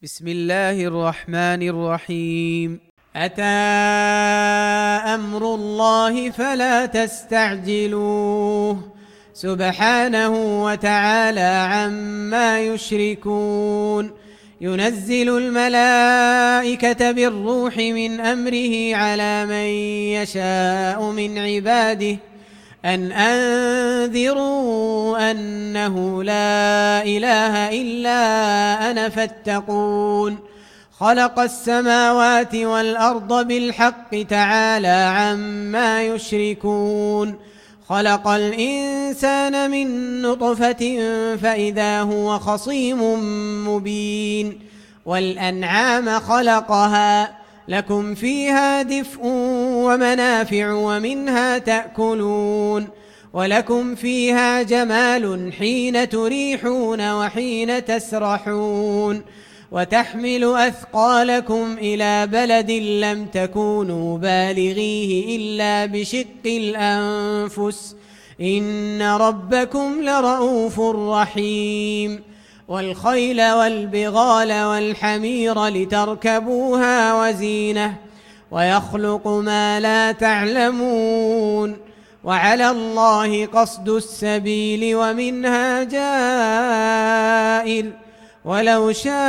بسم الله الرحمن الرحيم. أتى أمر الله فلا تستعجلوه سبحانه وتعالى عما يشركون. ينزل الملائكة بالروح من أمره على من يشاء من عباده أن أنذروا أنه لا إله إلا أنا فاتقون. خلق السماوات والأرض بالحق تعالى عما يشركون. خلق الإنسان من نطفة فإذا هو خصيم مبين. والأنعام خلقها لكم فيها دفء ومنافع ومنها تأكلون ولكم فيها جمال حين تريحون وحين تسرحون وتحمل أثقالكم إلى بلد لم تكونوا بالغيه إلا بشق الأنفس إن ربكم لرؤوف رحيم. والخيل والبغال والحمير لتركبوها وزينة ويخلق ما لا تعلمون وعلى الله قصد السبيل ومنها جائر ولو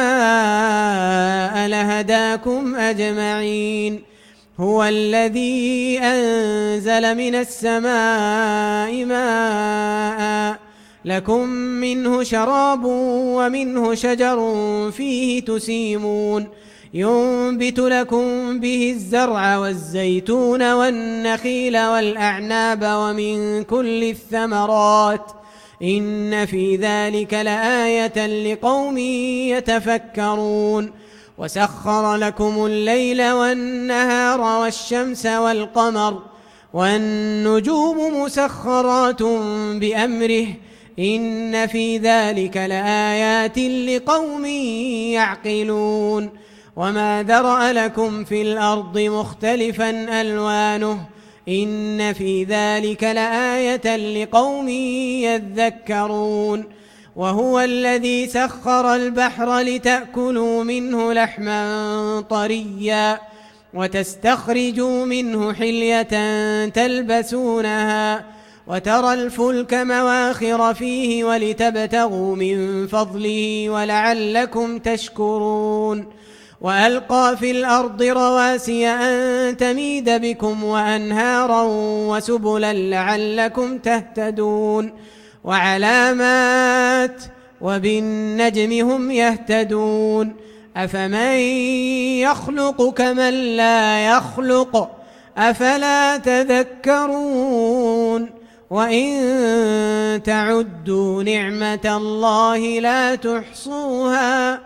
شاء لهداكم أجمعين. هو الذي أنزل من السماء ماء لكم منه شراب ومنه شجر فيه تسيمون. ينبت لكم به الزرع والزيتون والنخيل والأعناب ومن كل الثمرات إن في ذلك لآية لقوم يتفكرون. وسخر لكم الليل والنهار والشمس والقمر والنجوم مسخرات بأمره إن في ذلك لآيات لقوم يعقلون. وما ذرأ لكم في الأرض مختلفا ألوانه إن في ذلك لآية لقوم يذكرون. وهو الذي سخر البحر لتأكلوا منه لحما طريا وتستخرجوا منه حلية تلبسونها وترى الفلك مواخر فيه ولتبتغوا من فضله ولعلكم تشكرون. وألقى في الأرض رواسي أن تميد بكم وأنهارا وسبلا لعلكم تهتدون. وعلامات وبالنجم هم يهتدون. أفمن يخلق كمن لا يخلق أفلا تذكرون. وإن تعدوا نعمة الله لا تحصوها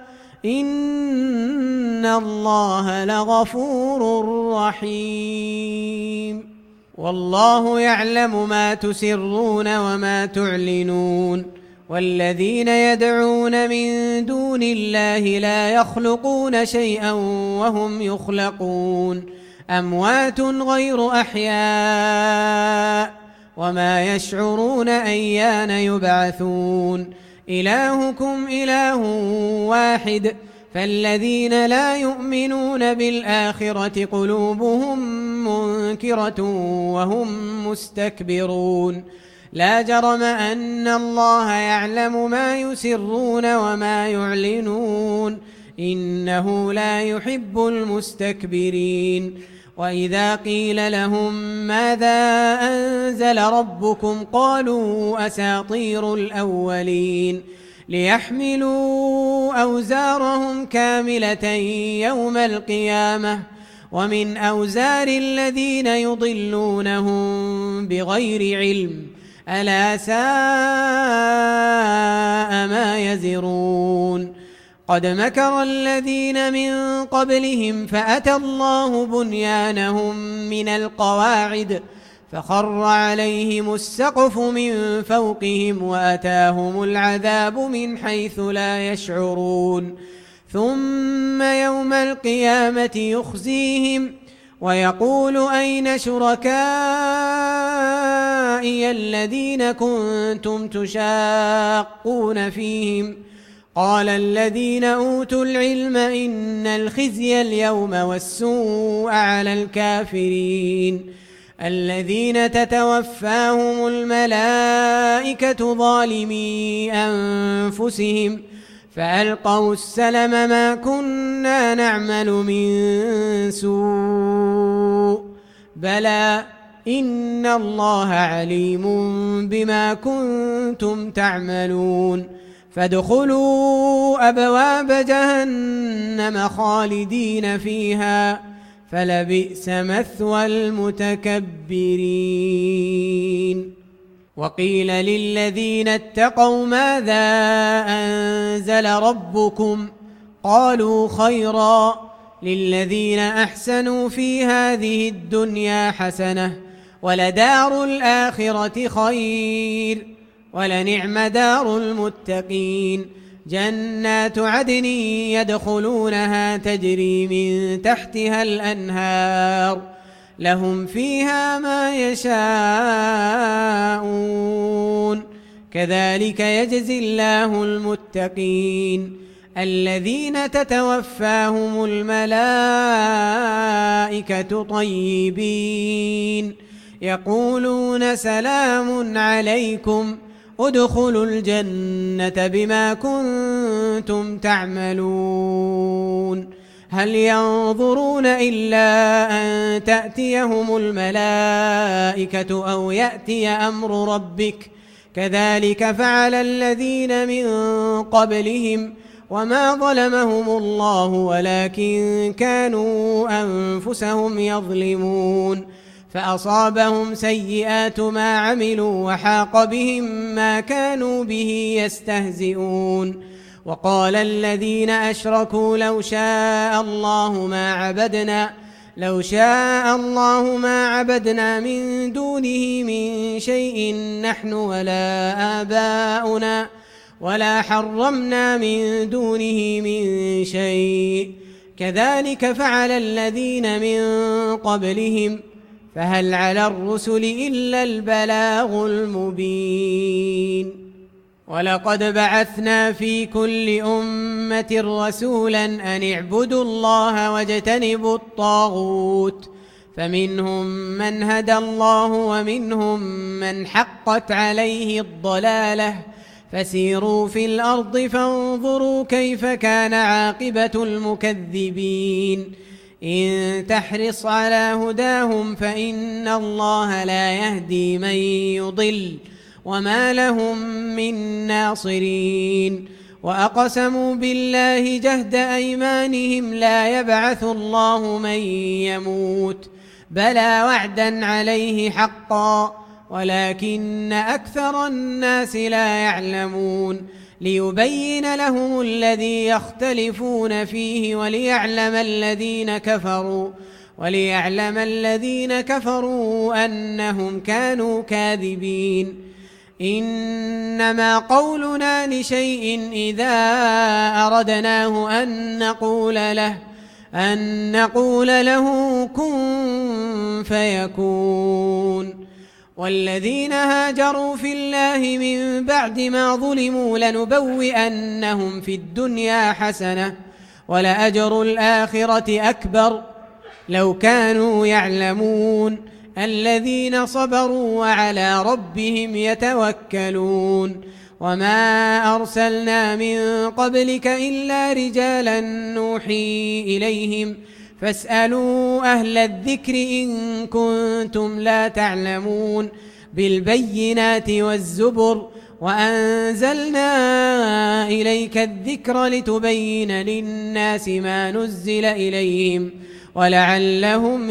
إن الله لغفور رحيم. والله يعلم ما تسرون وما تعلنون. والذين يدعون من دون الله لا يخلقون شيئا وهم يخلقون أموات غير أحياء وما يشعرون أيان يبعثون. إلهكم إله واحد فالذين لا يؤمنون بالآخرة قلوبهم منكرة وهم مستكبرون. لا جرم أن الله يعلم ما يسرون وما يعلنون إنه لا يحب المستكبرين. وإذا قيل لهم ماذا أنزل ربكم قالوا أساطير الأولين ليحملوا أوزارهم كاملة يوم القيامة ومن أوزار الذين يضلونهم بغير علم ألا ساء ما يزرون. قد مكر الذين من قبلهم فأتى الله بنيانهم من القواعد فخر عليهم السقف من فوقهم وأتاهم العذاب من حيث لا يشعرون. ثم يوم القيامة يخزيهم ويقول أين شركائي الذين كنتم تشاقون فيهم قال الذين أوتوا العلم إن الخزي اليوم والسوء على الكافرين الذين تتوفاهم الملائكة ظالمي أنفسهم فألقوا السلم ما كنا نعمل من سوء بلى إن الله عليم بما كنتم تعملون فادخلوا أبواب جهنم خالدين فيها فلبئس مثوى المتكبرين وقيل للذين اتقوا ماذا أنزل ربكم قالوا خيرا للذين أحسنوا في هذه الدنيا حسنة ولدار الآخرة خير ولنعم دار المتقين جنات عدن يدخلونها تجري من تحتها الأنهار لهم فيها ما يشاءون كذلك يجزي الله المتقين الذين تتوفاهم الملائكة طيبين يقولون سلام عليكم ادخلوا الجنة بما كنتم تعملون هل ينظرون إلا أن تأتيهم الملائكة أو يأتي أمر ربك كذلك فعل الذين من قبلهم وما ظلمهم الله ولكن كانوا أنفسهم يظلمون فأصابهم سيئات ما عملوا وحاق بهم ما كانوا به يستهزئون وقال الذين أشركوا لو شاء الله ما عبدنا من دونه من شيء نحن ولا آباؤنا ولا حرمنا من دونه من شيء كذلك فعل الذين من قبلهم فهل على الرسل إلا البلاغ المبين ولقد بعثنا في كل أمة رسولا أن اعبدوا الله واجتنبوا الطاغوت فمنهم من هدى الله ومنهم من حقت عليه الضلالة فسيروا في الأرض فانظروا كيف كان عاقبة المكذبين إن تحرص على هداهم فإن الله لا يهدي من يضل وما لهم من ناصرين وأقسموا بالله جهد أيمانهم لا يبعث الله من يموت بلى وعدا عليه حقا ولكن أكثر الناس لا يعلمون ليبين لهم الذي يختلفون فيه وليعلم الذين كفروا أنهم كانوا كاذبين إنما قولنا لشيء إذا أردناه أن نقول له كن فيكون والذين هاجروا في الله من بعد ما ظلموا لنبوئنهم في الدنيا حسنة ولأجر الآخرة أكبر لو كانوا يعلمون الذين صبروا وعلى ربهم يتوكلون وما أرسلنا من قبلك إلا رجالا نوحي إليهم فاسألوا أهل الذكر إن كنتم لا تعلمون بالبينات والزبر وأنزلنا إليك الذكر لتبين للناس ما نزل إليهم ولعلهم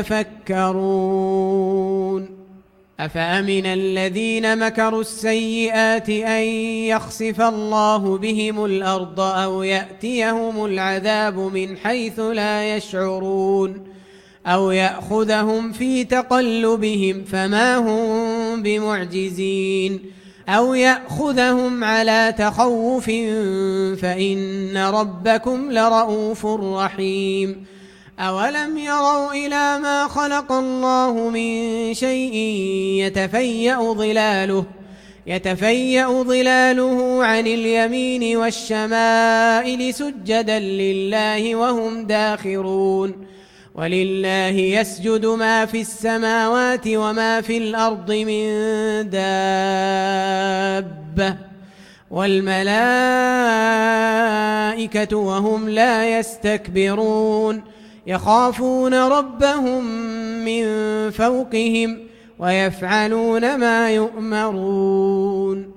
يتفكرون أفأمن الذين مكروا السيئات أن يخسف الله بهم الأرض أو يأتيهم العذاب من حيث لا يشعرون أو يأخذهم في تقلبهم فما هم بمعجزين أو يأخذهم على تخوف فإن ربكم لرؤوف رحيم أولم يروا إلى ما خلق الله من شيء يتفيأ ظلاله عن اليمين والشمائل سجدا لله وهم داخرون ولله يسجد ما في السماوات وما في الأرض من دابة والملائكة وهم لا يستكبرون يخافون ربهم من فوقهم ويفعلون ما يؤمرون.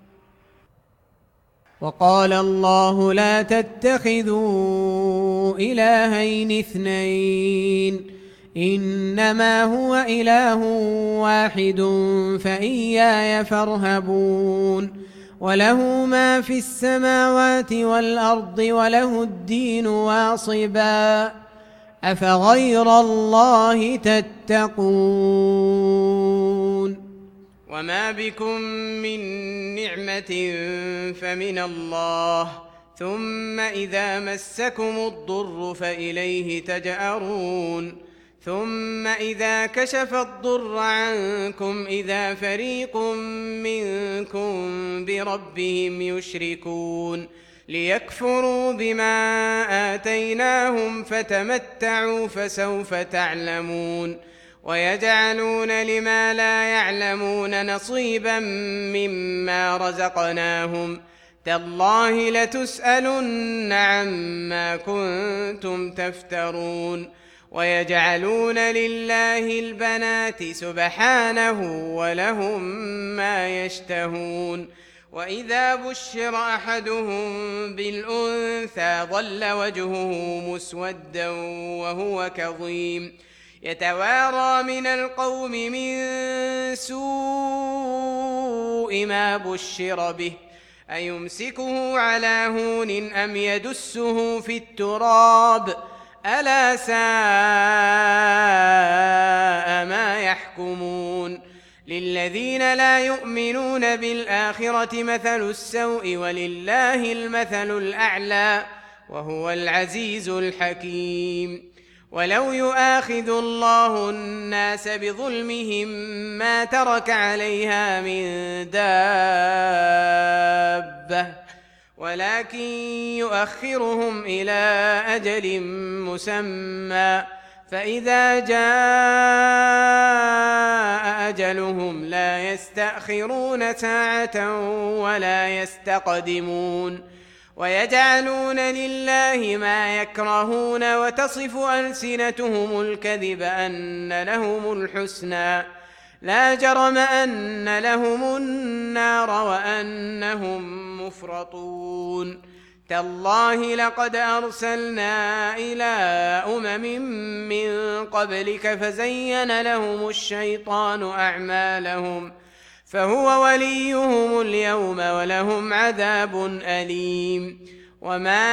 وقال الله لا تتخذوا إلهين اثنين إنما هو إله واحد فإياي فارهبون وله ما في السماوات والأرض وله الدين واصبا أفغير الله تتقون. وما بكم من نعمة فمن الله ثم إذا مسكم الضر فإليه تجأرون ثم إذا كشف الضر عنكم إذا فريق منكم بربهم يشركون ليكفروا بما آتيناهم فتمتعوا فسوف تعلمون ويجعلون لما لا يعلمون نصيبا مما رزقناهم تالله لتسألن عما كنتم تفترون ويجعلون لله البنات سبحانه ولهم ما يشتهون وإذا بشر أحدهم بالأنثى ظل وجهه مسودا وهو كظيم يتوارى من القوم من سوء ما بشر به أيمسكه على هون أم يدسه في التراب ألا ساء ما يحكمون للذين لا يؤمنون بالآخرة مثل السوء ولله المثل الأعلى وهو العزيز الحكيم ولو يؤاخذ الله الناس بظلمهم ما ترك عليها من دابة ولكن يؤخرهم إلى أجل مسمى فإذا جاء أجلهم لا يستأخرون ساعة ولا يستقدمون ويجعلون لله ما يكرهون وتصف ألسنتهم الكذب أن لهم الحسنى لا جرم أن لهم النار وأنهم مفرطون تالله لقد أرسلنا إلى أمم من قبلك فزين لهم الشيطان أعمالهم فهو وليهم اليوم ولهم عذاب أليم وما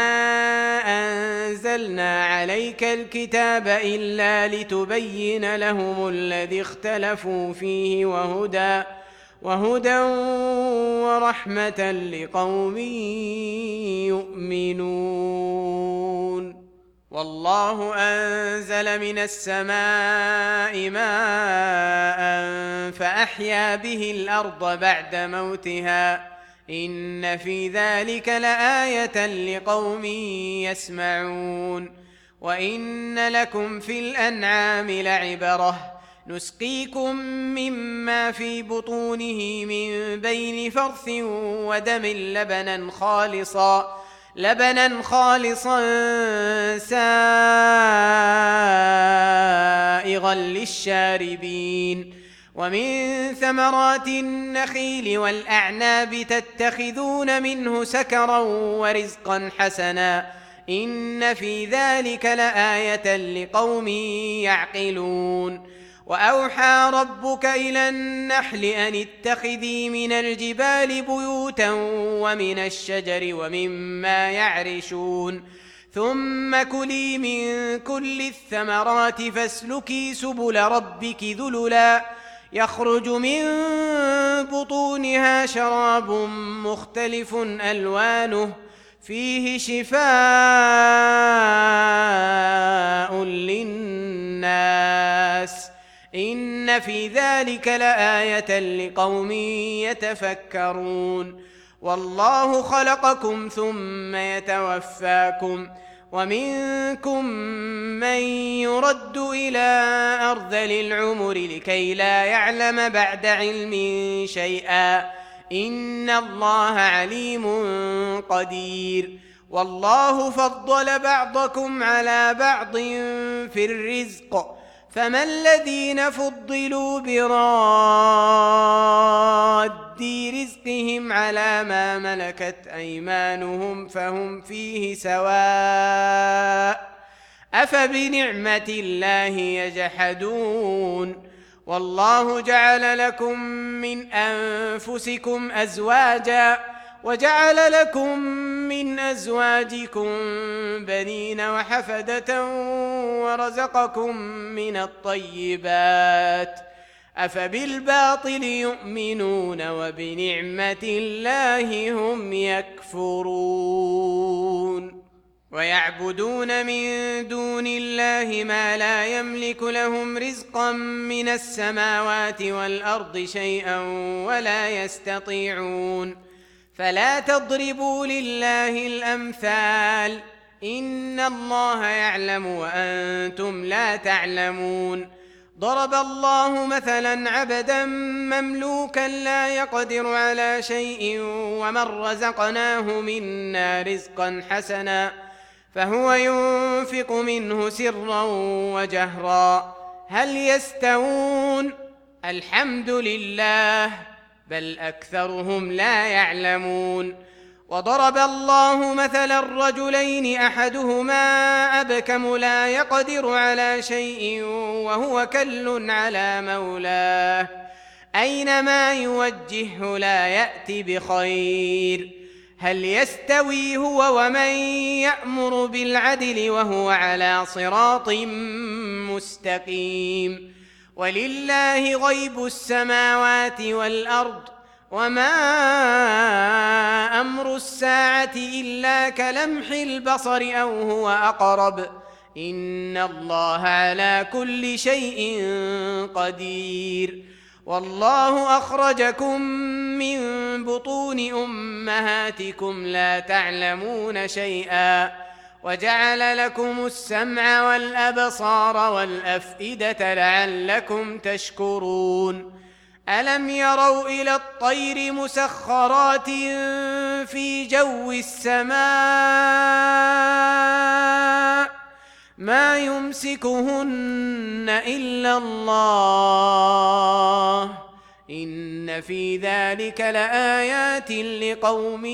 أنزلنا عليك الكتاب إلا لتبين لهم الذي اختلفوا فيه وهدى ورحمة لقوم يؤمنون والله أنزل من السماء ماء فأحيا به الأرض بعد موتها إن في ذلك لآية لقوم يسمعون وإن لكم في الأنعام لعبرة نسقيكم مما في بطونه من بين فرث ودم لبنا خالصا سائغا للشاربين ومن ثمرات النخيل والأعناب تتخذون منه سكرا ورزقا حسنا إن في ذلك لآية لقوم يعقلون وأوحى ربك إلى النحل أن اتخذي من الجبال بيوتا ومن الشجر ومما يعرشون ثم كلي من كل الثمرات فاسلكي سبل ربك ذللا يخرج من بطونها شراب مختلف ألوانه فيه شفاء للناس إن إن في ذلك لآية لقوم يتفكرون والله خلقكم ثم يتوفاكم ومنكم من يرد إلى أرذل العمر لكي لا يعلم بعد علم شيئا إن الله عليم قدير والله فضل بعضكم على بعض في الرزق فما الذين فضلوا براد رزقهم على ما ملكت أيمانهم فهم فيه سواء أفبنعمة الله يجحدون والله جعل لكم من أنفسكم أزواجا وجعل لكم من أزواجكم بنين وحفدة ورزقكم من الطيبات أفبالباطل يؤمنون وبنعمة الله هم يكفرون ويعبدون من دون الله ما لا يملك لهم رزقا من السماوات والأرض شيئا ولا يستطيعون فلا تضربوا لله الأمثال إن الله يعلم وأنتم لا تعلمون ضرب الله مثلا عبدا مملوكا لا يقدر على شيء ومن رزقناه منا رزقا حسنا فهو ينفق منه سرا وجهرا هل يستوون الحمد لله بل أكثرهم لا يعلمون وضرب الله مثلا الرجلين أحدهما أبكم لا يقدر على شيء وهو كل على مولاه أينما يوجهه لا يأتي بخير هل يستوي هو ومن يأمر بالعدل وهو على صراط مستقيم ولله غيب السماوات والأرض وما أمر الساعة إلا كلمح البصر أو هو أقرب إن الله على كل شيء قدير والله أخرجكم من بطون أمهاتكم لا تعلمون شيئا وجعل لكم السمع والأبصار والأفئدة لعلكم تشكرون ألم يروا إلى الطير مسخرات في جو السماء ما يمسكهن إلا الله إن في ذلك لآيات لقوم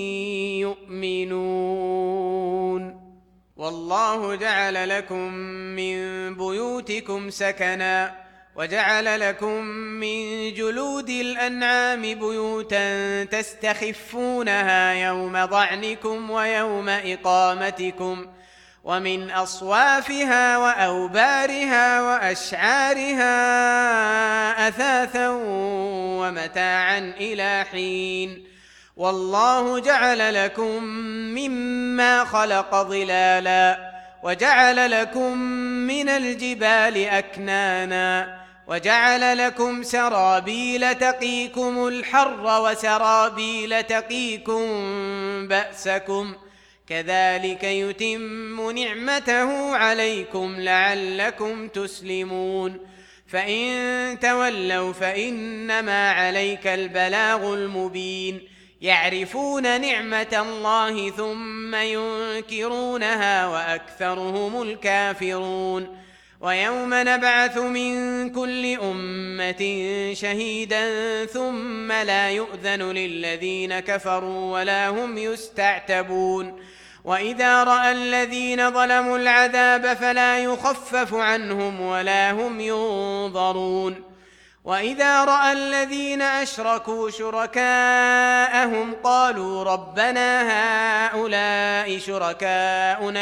يؤمنون والله جعل لكم من بيوتكم سكنا وجعل لكم من جلود الأنعام بيوتا تستخفونها يوم ضعنكم ويوم إقامتكم ومن أصوافها وأوبارها وأشعارها أثاثا ومتاعا إلى حين والله جعل لكم مما خلق ظلالا وجعل لكم من الجبال أكنانا وجعل لكم سرابيل تقيكم الحر وسرابيل تقيكم بأسكم كذلك يتم نعمته عليكم لعلكم تسلمون فإن تولوا فإنما عليك البلاغ المبين يعرفون نعمة الله ثم ينكرونها وأكثرهم الكافرون ويوم نبعث من كل أمة شهيدا ثم لا يؤذن للذين كفروا ولا هم يستعتبون وإذا رأى الذين ظلموا العذاب فلا يخفف عنهم ولا هم ينظرون وإذا رأى الذين أشركوا شركاءهم قالوا ربنا هؤلاء شركاؤنا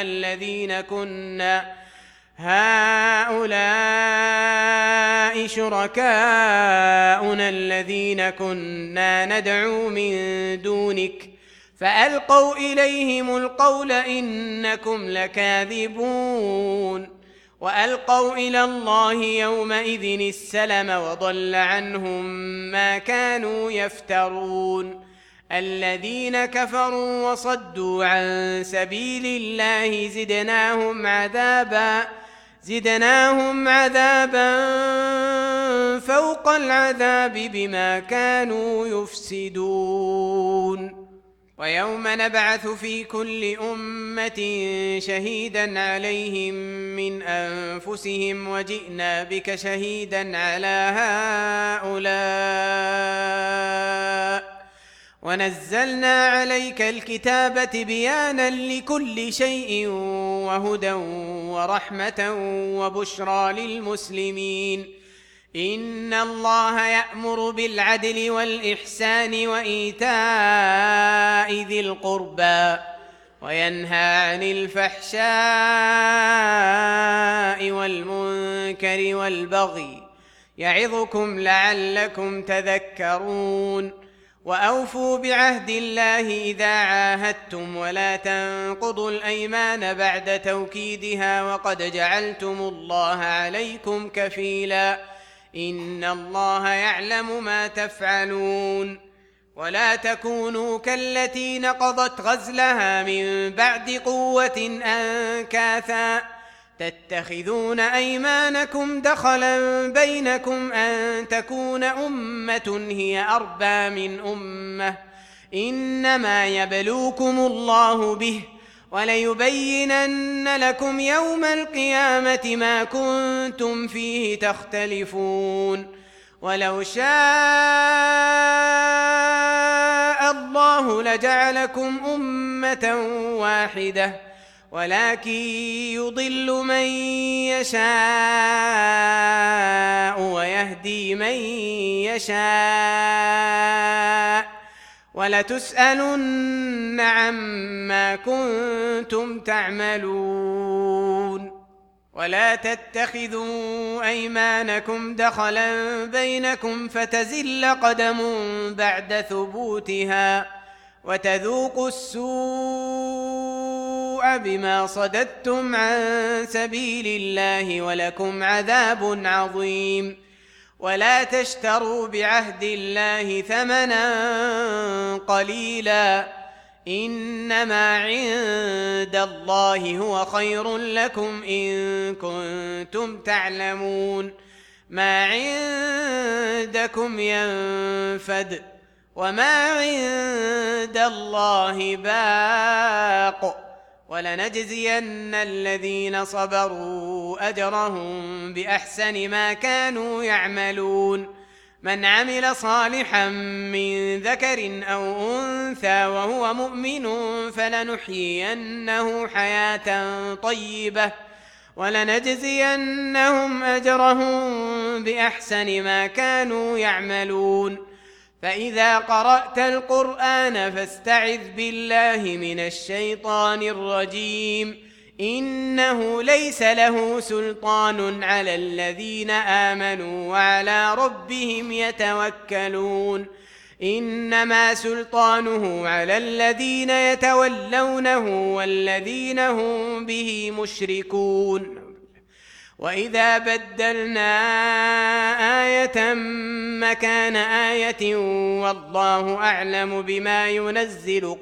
الذين كنا ندعو من دونك فألقوا إليهم القول إنكم لكاذبون وألقوا إلى الله يومئذ السلم وضل عنهم ما كانوا يفترون الذين كفروا وصدوا عن سبيل الله زدناهم عذابا فوق العذاب بما كانوا يفسدون ويوم نبعث في كل أمة شهيدا عليهم من أنفسهم وجئنا بك شهيدا على هؤلاء ونزلنا عليك الكتاب بيانا لكل شيء وهدى ورحمة وبشرى للمسلمين إن الله يأمر بالعدل والإحسان وإيتاء ذي القربى وينهى عن الفحشاء والمنكر والبغي يعظكم لعلكم تذكرون وأوفوا بعهد الله إذا عاهدتم ولا تنقضوا الأيمان بعد توكيدها وقد جعلتم الله عليكم كفيلا إن الله يعلم ما تفعلون ولا تكونوا كالتي نقضت غزلها من بعد قوة أنكاثا تتخذون أيمانكم دخلا بينكم أن تكون أمة هي أربى من أمة إنما يبلوكم الله به وليبينن لكم يوم القيامة ما كنتم فيه تختلفون ولو شاء الله لجعلكم أمة واحدة ولكن يضل من يشاء ويهدي من يشاء ولتسألن عما كنتم تعملون ولا تتخذوا أيمانكم دخلا بينكم فتزل قدم بعد ثبوتها وتذوقوا السوء بما صددتم عن سبيل الله ولكم عذاب عظيم ولا تشتروا بعهد الله ثمنا قليلا إنما عند الله هو خير لكم إن كنتم تعلمون ما عندكم ينفد وما عند الله باق ولنجزين الذين صبروا أجرهم بأحسن ما كانوا يعملون من عمل صالحا من ذكر أو أنثى وهو مؤمن فلنحيينه حياة طيبة ولنجزينهم أجرهم بأحسن ما كانوا يعملون فإذا قرأت القرآن فاستعذ بالله من الشيطان الرجيم إنه ليس له سلطان على الذين آمنوا وعلى ربهم يتوكلون إنما سلطانه على الذين يتولونه والذين هم به مشركون وإذا بدلنا آية مكان آية والله أعلم بما ينزل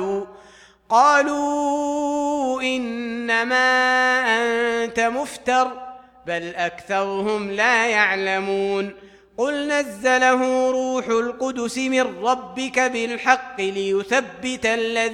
قالوا إنما أنت مفتر بل أكثرهم لا يعلمون قل نزله روح القدس من ربك بالحق ليثبت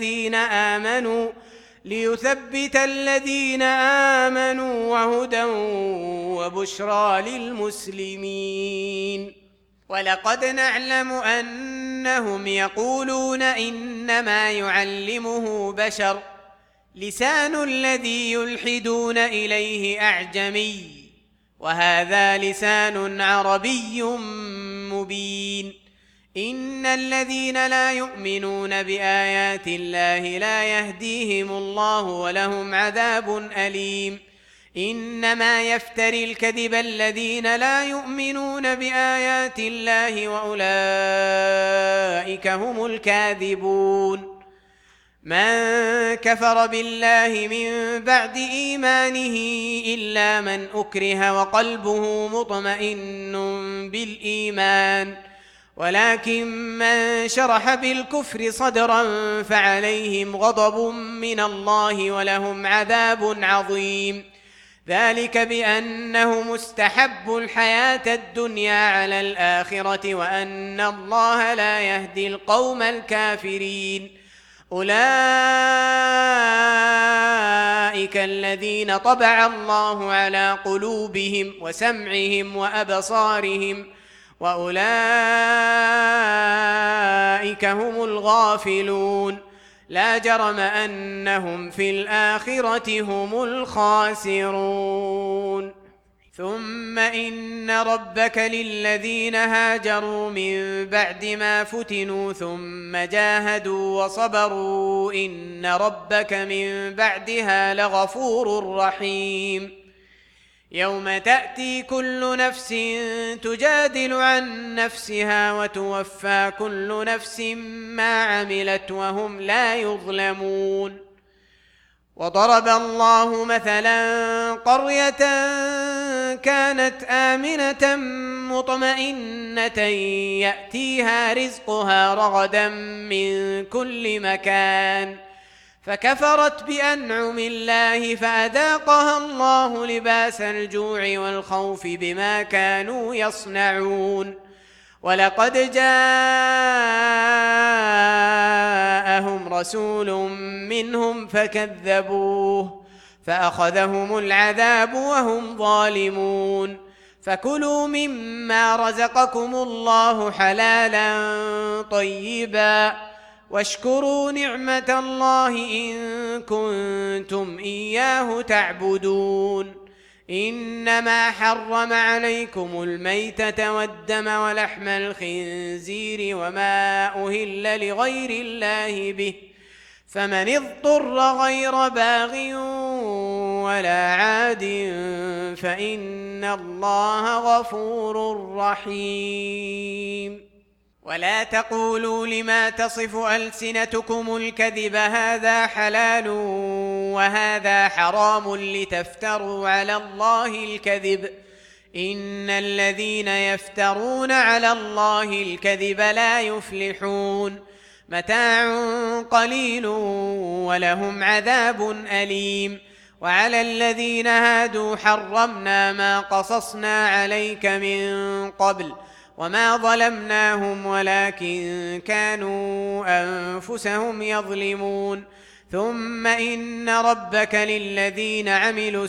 الذين آمنوا وهدى وبشرى للمسلمين ولقد نعلم أنهم يقولون إنما يعلمه بشر لسان الذي يلحدون إليه أعجمي وهذا لسان عربي مبين إن الذين لا يؤمنون بآيات الله لا يهديهم الله ولهم عذاب أليم إنما يفتري الكذب الذين لا يؤمنون بآيات الله وأولئك هم الكاذبون من كفر بالله من بعد إيمانه إلا من أكره وقلبه مطمئن بالإيمان ولكن من شرح بالكفر صدرا فعليهم غضب من الله ولهم عذاب عظيم ذلك بأنه مستحب الحياة الدنيا على الآخرة وأن الله لا يهدي القوم الكافرين أولئك الذين طبع الله على قلوبهم وسمعهم وأبصارهم وأولئك هم الغافلون لا جرم أنهم في الآخرة هم الخاسرون ثم إن ربك للذين هاجروا من بعد ما فتنوا ثم جاهدوا وصبروا إن ربك من بعدها لغفور رحيم يوم تأتي كل نفس تجادل عن نفسها وتوفى كل نفس ما عملت وهم لا يظلمون وضرب الله مثلا قرية كانت آمنة مطمئنة يأتيها رزقها رغدا من كل مكان فكفرت بأنعم الله فأذاقها الله لباس الجوع والخوف بما كانوا يصنعون ولقد جاءهم رسول منهم فكذبوه فأخذهم العذاب وهم ظالمون فكلوا مما رزقكم الله حلالا طيبا واشكروا نعمة الله إن كنتم إياه تعبدون إنما حرم عليكم الميتة والدم ولحم الخنزير وما أهل لغير الله به فمن اضطر غير باغ ولا عاد فإن الله غفور رحيم ولا تقولوا لما تصف ألسنتكم الكذب هذا حلال وهذا حرام لتفتروا على الله الكذب إن الذين يفترون على الله الكذب لا يفلحون متاع قليل ولهم عذاب أليم وعلى الذين هادوا حرمنا ما قصصنا عليك من قبل وما ظلمناهم ولكن كانوا أنفسهم يظلمون ثم إن ربك للذين عملوا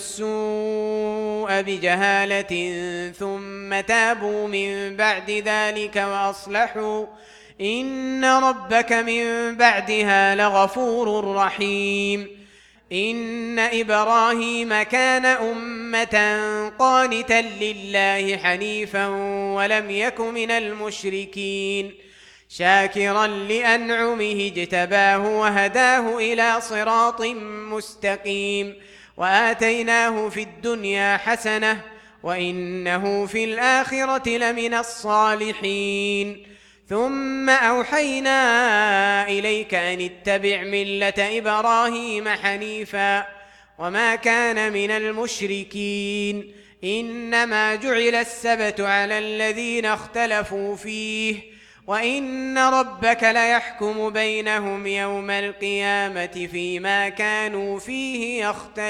السوء بجهالة ثم تابوا من بعد ذلك وأصلحوا إن ربك من بعدها لغفور رحيم إن إبراهيم كان أمة قانتا لله حنيفا ولم يك من المشركين شاكرا لأنعمه اجتباه وهداه إلى صراط مستقيم وآتيناه في الدنيا حسنة وإنه في الآخرة لمن الصالحين ثم أوحينا إليك أن اتبع ملة إبراهيم حنيفا وما كان من المشركين إنما جعل السبت على الذين اختلفوا فيه وإن ربك ليحكم بينهم يوم القيامة فيما كانوا فيه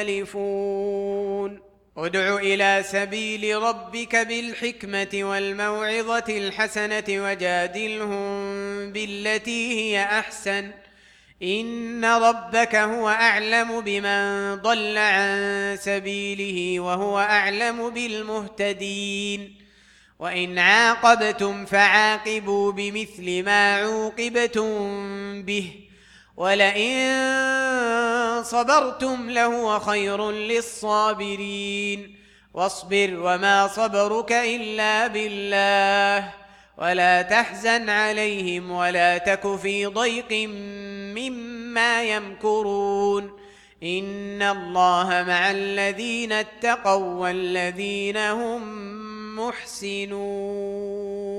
يختلفون ادع إلى سبيل ربك بالحكمة والموعظة الحسنة وجادلهم بالتي هي أحسن إن ربك هو أعلم بمن ضل عن سبيله وهو أعلم بالمهتدين وإن عاقبتم فعاقبوا بمثل ما عوقبتم به ولئن صبرتم لهو خير للصابرين واصبر وما صبرك إلا بالله ولا تحزن عليهم ولا تك في ضيق مما يمكرون إن الله مع الذين اتقوا والذين هم محسنون